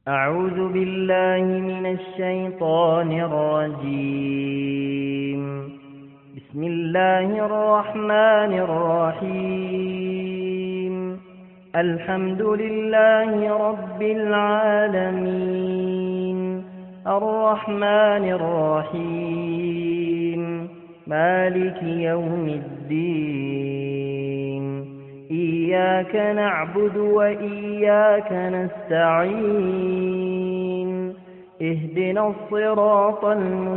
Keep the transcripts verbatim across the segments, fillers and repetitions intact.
أعوذ بالله من الشيطان الرجيم. بسم الله الرحمن الرحيم. الحمد لله رب العالمين، الرحمن الرحيم، مالك يوم الدين. إياك نعبد وإياك نستعين. اهدنا الصراط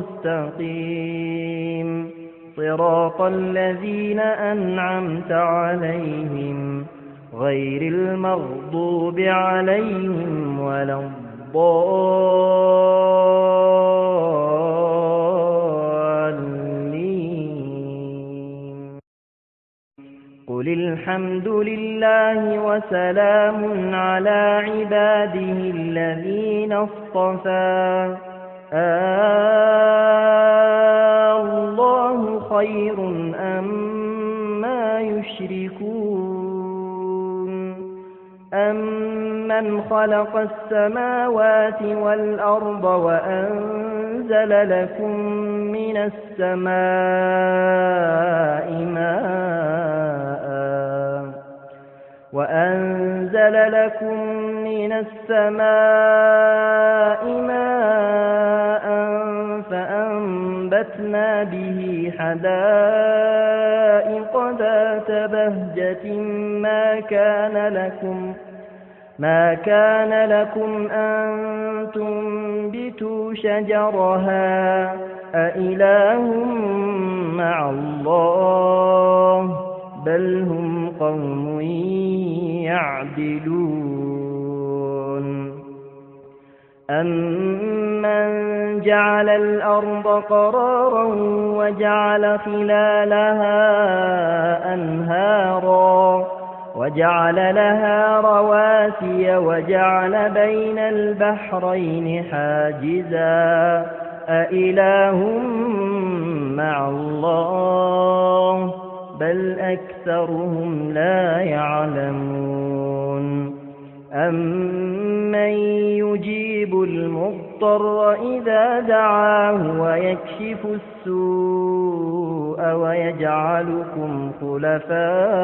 المستقيم، صراط الذين أنعمت عليهم غير المغضوب عليهم ولا الضالين. قل الحمد لله وسلام على عباده الذين اصطفى. الله خير أما يشركون. أمن خلق السماوات والأرض وأنزل لكم من السماء ماء وأنزل لكم من السماء ماء فأنبتنا به حدائق ذات بهجة ما كان لكم ما كان لكم أن تنبتوا شجرها أإله مع الله بل هم قوم يعدلون. أمن جعل الأرض قرارا وجعل خلالها أنهارا وجعل لها رواسي وجعل بين البحرين حاجزا أإله مع الله بل أكثرهم لا يعلمون. أمن يجيب المضطر إذا دعاه ويكشف السوء ويجعلكم خلفاء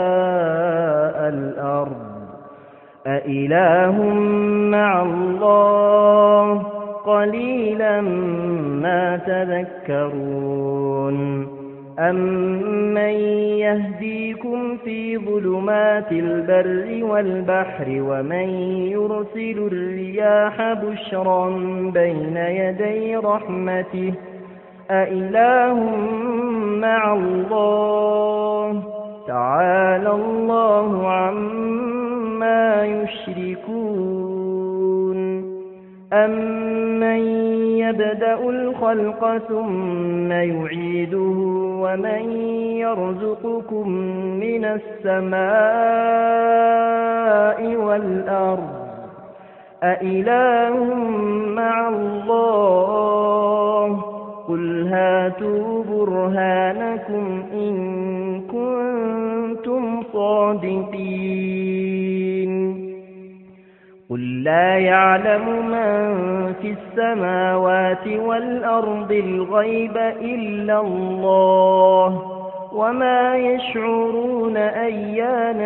الأرض أإله مع الله قليلا ما تذكرون. أمن يهديكم في ظلمات البر والبحر ومن يرسل الرياح بشرا بين يدي رحمته أإله مع الله تعالى الله عما يشركون. أمن يبدأ الخلق ثم يعيده ومن يرزقكم من السماء والأرض أإله مع الله قل هاتوا برهانكم إن كنتم صادقين. قل لا يعلم من في السماوات والأرض الغيب إلا الله وما يشعرون أيان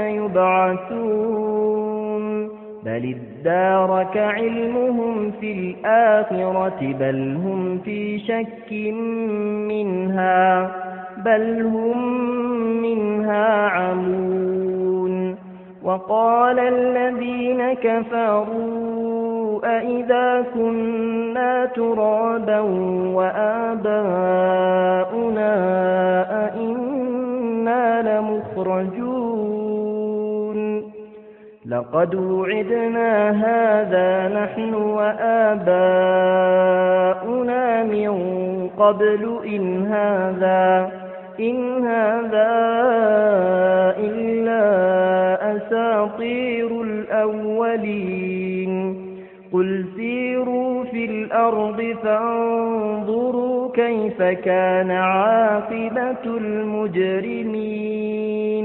يبعثون بل ادارك علمهم في الآخرة بل هم في شك منها بل هم منها عمون. وقال الذين كفروا أإذا كنا ترابا وآباؤنا أإنا لمخرجون لقد وعدنا هذا نحن وآباؤنا من قبل إن هذا إن هذا إلا أساطير الأولين. قل سيروا في الأرض فانظروا كيف كان عاقبة المجرمين.